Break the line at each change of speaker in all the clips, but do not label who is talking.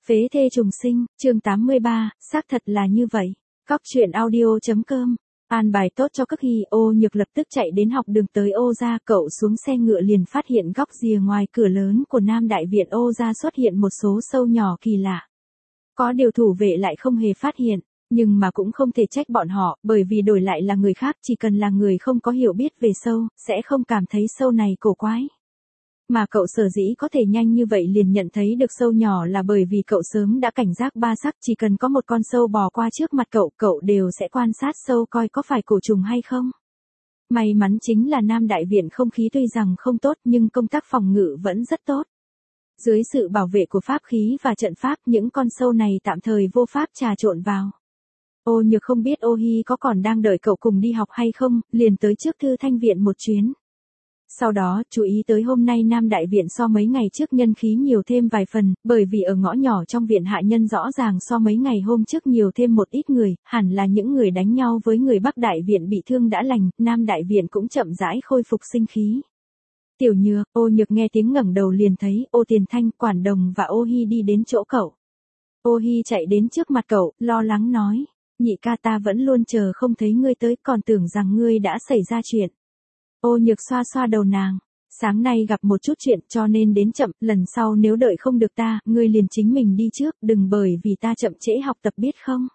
Phế thê trùng sinh, chương 83, xác thật là như vậy. Góc truyện audio.com. An bài tốt cho Cực Hy, Ô Nhược lập tức chạy đến học đường tới Ô gia, cậu xuống xe ngựa liền phát hiện góc rìa ngoài cửa lớn của Nam Đại Viện Ô gia xuất hiện một số sâu nhỏ kỳ lạ. Có điều thủ vệ lại không hề phát hiện, nhưng mà cũng không thể trách bọn họ, bởi vì đổi lại là người khác, chỉ cần là người không có hiểu biết về sâu, sẽ không cảm thấy sâu này cổ quái. Mà cậu sở dĩ có thể nhanh như vậy liền nhận thấy được sâu nhỏ là bởi vì cậu sớm đã cảnh giác ba sắc, chỉ cần có một con sâu bò qua trước mặt cậu đều sẽ quan sát sâu coi có phải cổ trùng hay không. May mắn chính là Nam Đại Viện không khí tuy rằng không tốt nhưng công tác phòng ngự vẫn rất tốt. Dưới sự bảo vệ của pháp khí và trận pháp, những con sâu này tạm thời vô pháp trà trộn vào. Ô Nhược không biết Ô Hi có còn đang đợi cậu cùng đi học hay không, liền tới trước Thư Thanh Viện một chuyến. Sau đó, chú ý tới hôm nay Nam Đại Viện so mấy ngày trước nhân khí nhiều thêm vài phần, bởi vì ở ngõ nhỏ trong viện hạ nhân rõ ràng so mấy ngày hôm trước nhiều thêm một ít người, hẳn là những người đánh nhau với người Bắc Đại Viện bị thương đã lành, Nam Đại Viện cũng chậm rãi khôi phục sinh khí. Tiểu Nhược, Ô Nhược nghe tiếng ngẩng đầu liền thấy Ô Tiền Thanh, Quản Đồng và Ô Hi đi đến chỗ cậu. Ô Hi chạy đến trước mặt cậu, lo lắng nói, nhị ca ta vẫn luôn chờ không thấy ngươi tới, còn tưởng rằng ngươi đã xảy ra chuyện. Ô Nhược xoa xoa đầu nàng, sáng nay gặp một chút chuyện cho nên đến chậm, lần sau nếu đợi không được ta, ngươi liền chính mình đi trước, đừng bởi vì ta chậm trễ học tập biết không.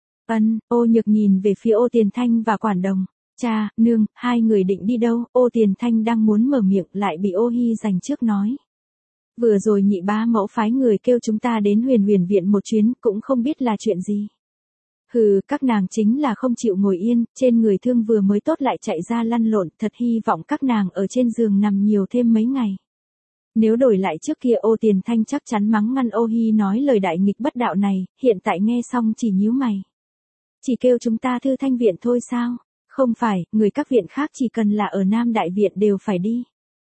Ô Nhược nhìn về phía Ô Tiền Thanh và Quản Đồng, cha, nương, hai người định đi đâu, Ô Tiền Thanh đang muốn mở miệng lại bị Ô Hi giành trước nói. Vừa rồi nhị bá mẫu phái người kêu chúng ta đến Huyền Huyền Viện một chuyến, cũng không biết là chuyện gì. Hừ, các nàng chính là không chịu ngồi yên, trên người thương vừa mới tốt lại chạy ra lăn lộn, thật hy vọng các nàng ở trên giường nằm nhiều thêm mấy ngày. Nếu đổi lại trước kia Ô Tiền Thanh chắc chắn mắng ngăn Ô Hi nói lời đại nghịch bất đạo này, hiện tại nghe xong chỉ nhíu mày. Chỉ kêu chúng ta Thư Thanh Viện thôi sao? Không phải, người các viện khác chỉ cần là ở Nam Đại Viện đều phải đi.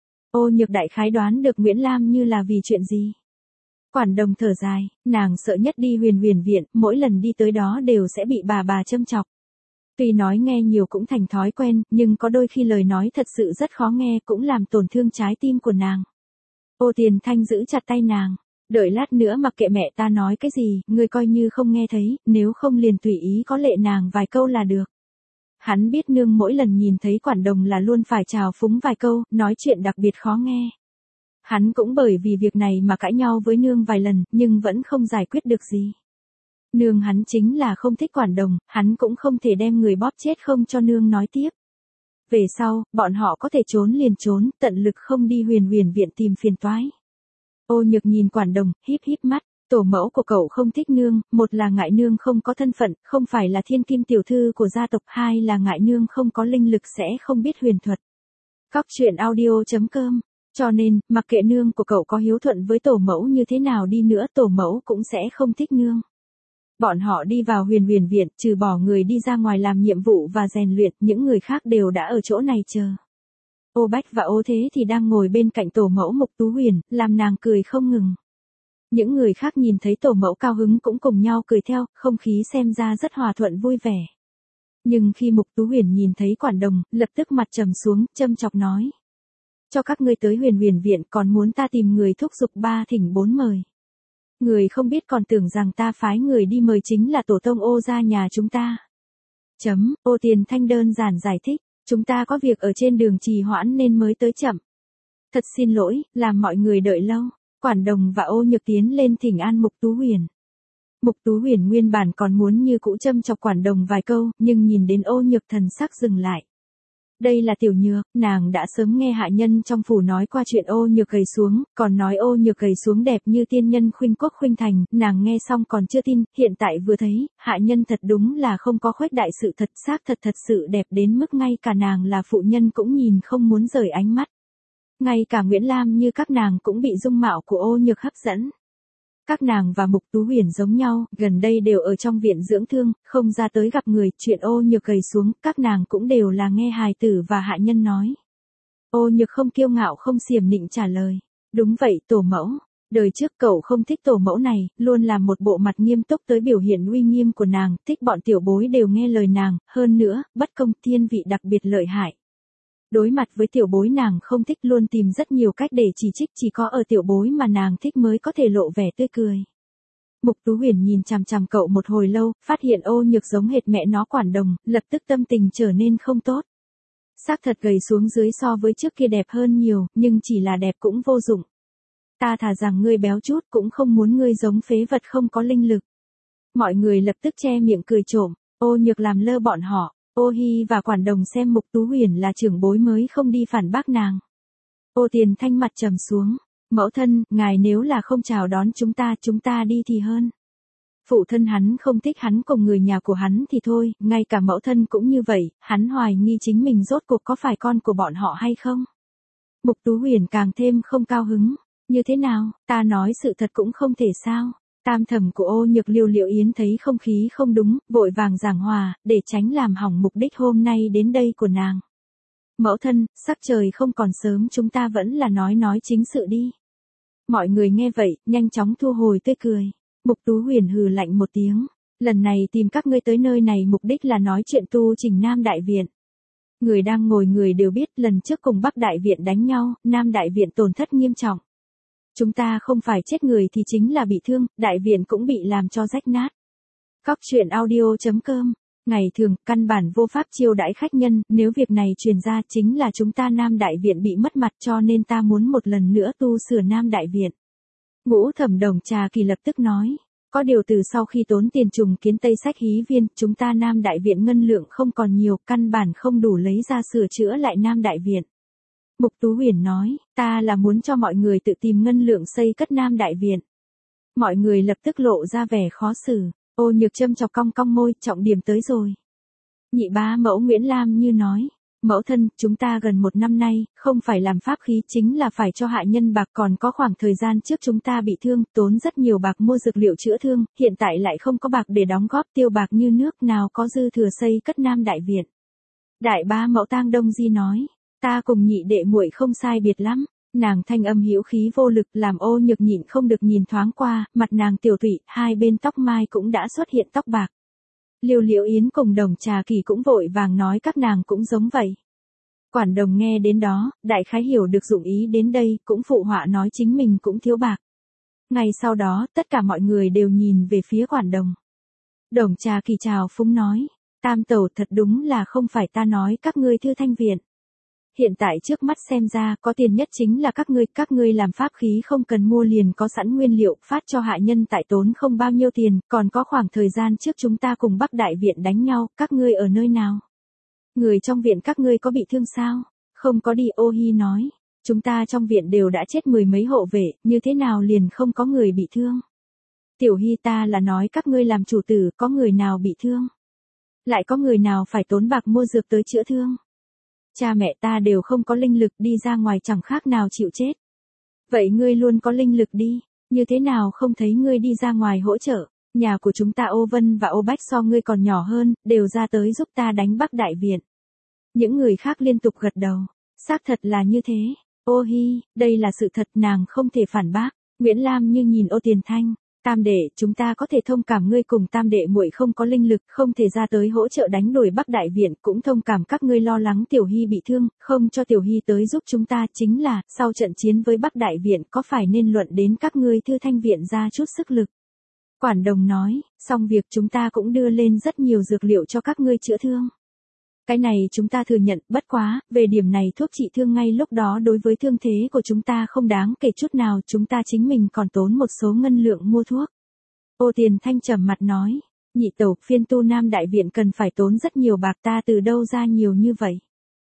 Ô Nhược đại khái đoán được Nguyễn Lam như là vì chuyện gì. Quản Đồng thở dài, nàng sợ nhất đi Huyền Huyền Viện, mỗi lần đi tới đó đều sẽ bị bà châm chọc. Tuy nói nghe nhiều cũng thành thói quen, nhưng có đôi khi lời nói thật sự rất khó nghe cũng làm tổn thương trái tim của nàng. Ô Tiền Thanh giữ chặt tay nàng, đợi lát nữa mặc kệ mẹ ta nói cái gì, ngươi coi như không nghe thấy, nếu không liền tùy ý có lệ nàng vài câu là được. Hắn biết nương mỗi lần nhìn thấy Quản Đồng là luôn phải chào phúng vài câu, nói chuyện đặc biệt khó nghe. Hắn cũng bởi vì việc này mà cãi nhau với nương vài lần, nhưng vẫn không giải quyết được gì. Nương hắn chính là không thích Quản Đồng, hắn cũng không thể đem người bóp chết không cho nương nói tiếp. Về sau, bọn họ có thể trốn liền trốn, tận lực không đi Huyền Huyền Viện tìm phiền toái. Ô Nhược nhìn Quản Đồng, híp mắt, tổ mẫu của cậu không thích nương, một là ngại nương không có thân phận, không phải là thiên kim tiểu thư của gia tộc, hai là ngại nương không có linh lực sẽ không biết huyền thuật. Góc truyện audio.com. Cho nên, mặc kệ nương của cậu có hiếu thuận với tổ mẫu như thế nào đi nữa, tổ mẫu cũng sẽ không thích nương. Bọn họ đi vào Huyền Huyền Viện, trừ bỏ người đi ra ngoài làm nhiệm vụ và rèn luyện, những người khác đều đã ở chỗ này chờ. Ô Bách và Ô Thế thì đang ngồi bên cạnh tổ mẫu Mục Tú Huyền, làm nàng cười không ngừng. Những người khác nhìn thấy tổ mẫu cao hứng cũng cùng nhau cười theo, không khí xem ra rất hòa thuận vui vẻ. Nhưng khi Mục Tú Huyền nhìn thấy Quản Đồng, lập tức mặt trầm xuống, châm chọc nói. Cho các ngươi tới Huyền Huyền Viện còn muốn ta tìm người thúc giục 3 thỉnh 4 mời. Người không biết còn tưởng rằng ta phái người đi mời chính là tổ tông Ô gia nhà chúng ta. Ô Tiền Thanh đơn giản giải thích, chúng ta có việc ở trên đường trì hoãn nên mới tới chậm. Thật xin lỗi, làm mọi người đợi lâu. Quản Đồng và Ô Nhược tiến lên thỉnh an Mục Tú Huyền. Mục Tú Huyền nguyên bản còn muốn như cũ châm chọc Quản Đồng vài câu, nhưng nhìn đến Ô Nhược thần sắc dừng lại. Đây là Tiểu Nhược, nàng đã sớm nghe hạ nhân trong phủ nói qua chuyện Ô Nhược gầy xuống, còn nói Ô Nhược gầy xuống đẹp như tiên nhân khuynh quốc khuynh thành, nàng nghe xong còn chưa tin, hiện tại vừa thấy, hạ nhân thật đúng là không có khuếch đại sự thật, xác thật sự đẹp đến mức ngay cả nàng là phụ nhân cũng nhìn không muốn rời ánh mắt. Ngay cả Nguyễn Lam như các nàng cũng bị dung mạo của Ô Nhược hấp dẫn. Các nàng và Mục Tú Huyền giống nhau, gần đây đều ở trong viện dưỡng thương, không ra tới gặp người, chuyện Ô Nhược gầy xuống, các nàng cũng đều là nghe hài tử và hạ nhân nói. Ô Nhược không kiêu ngạo không xiểm nịnh trả lời, đúng vậy tổ mẫu, đời trước cậu không thích tổ mẫu này, luôn làm một bộ mặt nghiêm túc tới biểu hiện uy nghiêm của nàng, thích bọn tiểu bối đều nghe lời nàng, hơn nữa, bất công thiên vị đặc biệt lợi hại. Đối mặt với tiểu bối nàng không thích luôn tìm rất nhiều cách để chỉ trích, chỉ có ở tiểu bối mà nàng thích mới có thể lộ vẻ tươi cười. Mục Tú Huyền nhìn chằm chằm cậu một hồi lâu, phát hiện Ô Nhược giống hệt mẹ nó Quản Đồng, lập tức tâm tình trở nên không tốt. Xác thật gầy xuống dưới so với trước kia đẹp hơn nhiều, nhưng chỉ là đẹp cũng vô dụng. Ta thà rằng ngươi béo chút cũng không muốn ngươi giống phế vật không có linh lực. Mọi người lập tức che miệng cười trộm, Ô Nhược làm lơ bọn họ, Ô Hi và Quản Đồng xem Mục Tú Huyền là trưởng bối mới không đi phản bác nàng. Ô Tiền Thanh mặt trầm xuống, mẫu thân, ngài nếu là không chào đón chúng ta đi thì hơn. Phụ thân hắn không thích hắn cùng người nhà của hắn thì thôi, ngay cả mẫu thân cũng như vậy, hắn hoài nghi chính mình rốt cuộc có phải con của bọn họ hay không. Mục Tú Huyền càng thêm không cao hứng, như thế nào, ta nói sự thật cũng không thể sao. Tam thẩm của Ô Nhược Liêu Liễu Yến thấy không khí không đúng, vội vàng giảng hòa, để tránh làm hỏng mục đích hôm nay đến đây của nàng. Mẫu thân, sắc trời không còn sớm chúng ta vẫn là nói chính sự đi. Mọi người nghe vậy, nhanh chóng thu hồi tươi cười. Mục Tú Huyền hừ lạnh một tiếng. Lần này tìm các ngươi tới nơi này mục đích là nói chuyện tu chỉnh Nam Đại Viện. Người đang ngồi người đều biết lần trước cùng Bắc Đại Viện đánh nhau, Nam Đại Viện tổn thất nghiêm trọng. Chúng ta không phải chết người thì chính là bị thương, Đại Viện cũng bị làm cho rách nát. Cóc truyện audio.com. Ngày thường, căn bản vô pháp chiêu đãi khách nhân, nếu việc này truyền ra chính là chúng ta Nam Đại Viện bị mất mặt cho nên ta muốn một lần nữa tu sửa Nam Đại Viện. Ngũ Thẩm Đồng Trà Kỳ lập tức nói, có điều từ sau khi tốn tiền trùng kiến Tây Sách Hí Viên, chúng ta Nam Đại Viện ngân lượng không còn nhiều, căn bản không đủ lấy ra sửa chữa lại Nam Đại Viện. Mục Tú Huyền nói, ta là muốn cho mọi người tự tìm ngân lượng xây cất Nam Đại Viện. Mọi người lập tức lộ ra vẻ khó xử. Ô Nhược châm chọc cong cong môi, trọng điểm tới rồi. Nhị bá mẫu Nguyễn Lam như nói, mẫu thân, chúng ta gần 1 năm nay, không phải làm pháp khí chính là phải cho hạ nhân bạc, còn có khoảng thời gian trước chúng ta bị thương, tốn rất nhiều bạc mua dược liệu chữa thương, hiện tại lại không có bạc để đóng góp, tiêu bạc như nước, nào có dư thừa xây cất Nam Đại Viện. Đại bá mẫu Tang Đông Di nói, ta cùng nhị đệ muội không sai biệt lắm. Nàng thanh âm hữu khí vô lực làm Ô Nhược nhịn không được nhìn thoáng qua, mặt nàng tiểu tụy, hai bên tóc mai cũng đã xuất hiện tóc bạc. Liêu Liễu Yến cùng Đồng Trà Kỳ cũng vội vàng nói các nàng cũng giống vậy. Quản Đồng nghe đến đó, đại khái hiểu được dụng ý đến đây, cũng phụ họa nói chính mình cũng thiếu bạc. Ngày sau đó, tất cả mọi người đều nhìn về phía Quản Đồng. Đồng Trà Kỳ chào phúng nói, Tam tẩu thật đúng là không phải ta nói các ngươi Thư Thanh Viện. Hiện tại trước mắt xem ra có tiền nhất chính là các ngươi làm pháp khí không cần mua liền có sẵn nguyên liệu phát cho hạ nhân tại tốn không bao nhiêu tiền, còn có khoảng thời gian trước chúng ta cùng Bắc Đại Viện đánh nhau, các ngươi ở nơi nào? Người trong viện các ngươi có bị thương sao? Không có đi, Ô Hi nói, chúng ta trong viện đều đã chết 10 mấy hộ vệ, như thế nào liền không có người bị thương? Tiểu Hi ta là nói các ngươi làm chủ tử có người nào bị thương? Lại có người nào phải tốn bạc mua dược tới chữa thương? Cha mẹ ta đều không có linh lực đi ra ngoài chẳng khác nào chịu chết. Vậy ngươi luôn có linh lực đi, như thế nào không thấy ngươi đi ra ngoài hỗ trợ, nhà của chúng ta Ô Vân và Ô Bách so ngươi còn nhỏ hơn, đều ra tới giúp ta đánh Bắc Đại Viện. Những người khác liên tục gật đầu, xác thật là như thế, Ô Hi, đây là sự thật nàng không thể phản bác, Nguyễn Lam như nhìn Ô Tiền Thanh. Tam đệ, chúng ta có thể thông cảm ngươi cùng tam đệ muội không có linh lực, không thể ra tới hỗ trợ đánh đuổi Bắc Đại Viện, cũng thông cảm các ngươi lo lắng Tiểu Hi bị thương, không cho Tiểu Hi tới giúp chúng ta, chính là, sau trận chiến với Bắc Đại Viện có phải nên luận đến các ngươi Thư Thanh Viện ra chút sức lực. Quản Đồng nói, xong việc chúng ta cũng đưa lên rất nhiều dược liệu cho các ngươi chữa thương. Cái này chúng ta thừa nhận, bất quá, về điểm này thuốc trị thương ngay lúc đó đối với thương thế của chúng ta không đáng kể chút nào, chúng ta chính mình còn tốn một số ngân lượng mua thuốc. Ô Tiền Thanh trầm mặt nói, nhị tẩu, phiên tu Nam Đại Viện cần phải tốn rất nhiều bạc, ta từ đâu ra nhiều như vậy.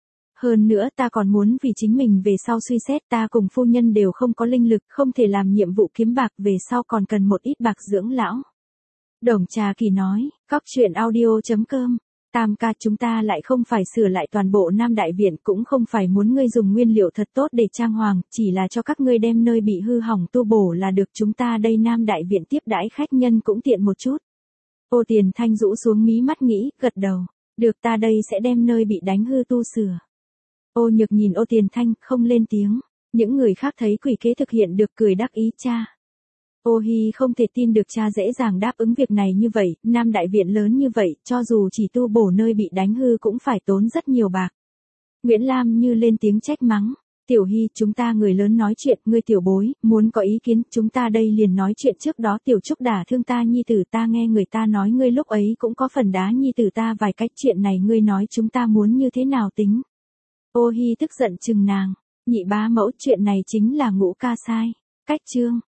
Hơn nữa ta còn muốn vì chính mình về sau suy xét, ta cùng phu nhân đều không có linh lực, không thể làm nhiệm vụ kiếm bạc, về sau còn cần một ít bạc dưỡng lão. Đồng Trà Kỳ nói, cóc truyện audio.com. Tam ca, chúng ta lại không phải sửa lại toàn bộ Nam Đại Viện, cũng không phải muốn ngươi dùng nguyên liệu thật tốt để trang hoàng, chỉ là cho các ngươi đem nơi bị hư hỏng tu bổ là được, chúng ta đây Nam Đại Viện tiếp đãi khách nhân cũng tiện một chút. Ô Tiền Thanh rũ xuống mí mắt nghĩ, gật đầu, được, ta đây sẽ đem nơi bị đánh hư tu sửa. Ô Nhược nhìn Ô Tiền Thanh, không lên tiếng, những người khác thấy quỷ kế thực hiện được cười đắc ý cha. Ô Hi không thể tin được cha dễ dàng đáp ứng việc này như vậy, Nam Đại Viện lớn như vậy, cho dù chỉ tu bổ nơi bị đánh hư cũng phải tốn rất nhiều bạc. Nguyễn Lam như lên tiếng trách mắng, Tiểu Hy, chúng ta người lớn nói chuyện, ngươi tiểu bối, muốn có ý kiến, chúng ta đây liền nói chuyện trước đó Tiểu Trúc đả thương ta nhi tử, ta nghe người ta nói ngươi lúc ấy cũng có phần đá nhi tử ta vài cách, chuyện này ngươi nói chúng ta muốn như thế nào tính. Ô Hy tức giận chừng nàng, nhị bá mẫu, chuyện này chính là Ngũ ca sai. Cách chương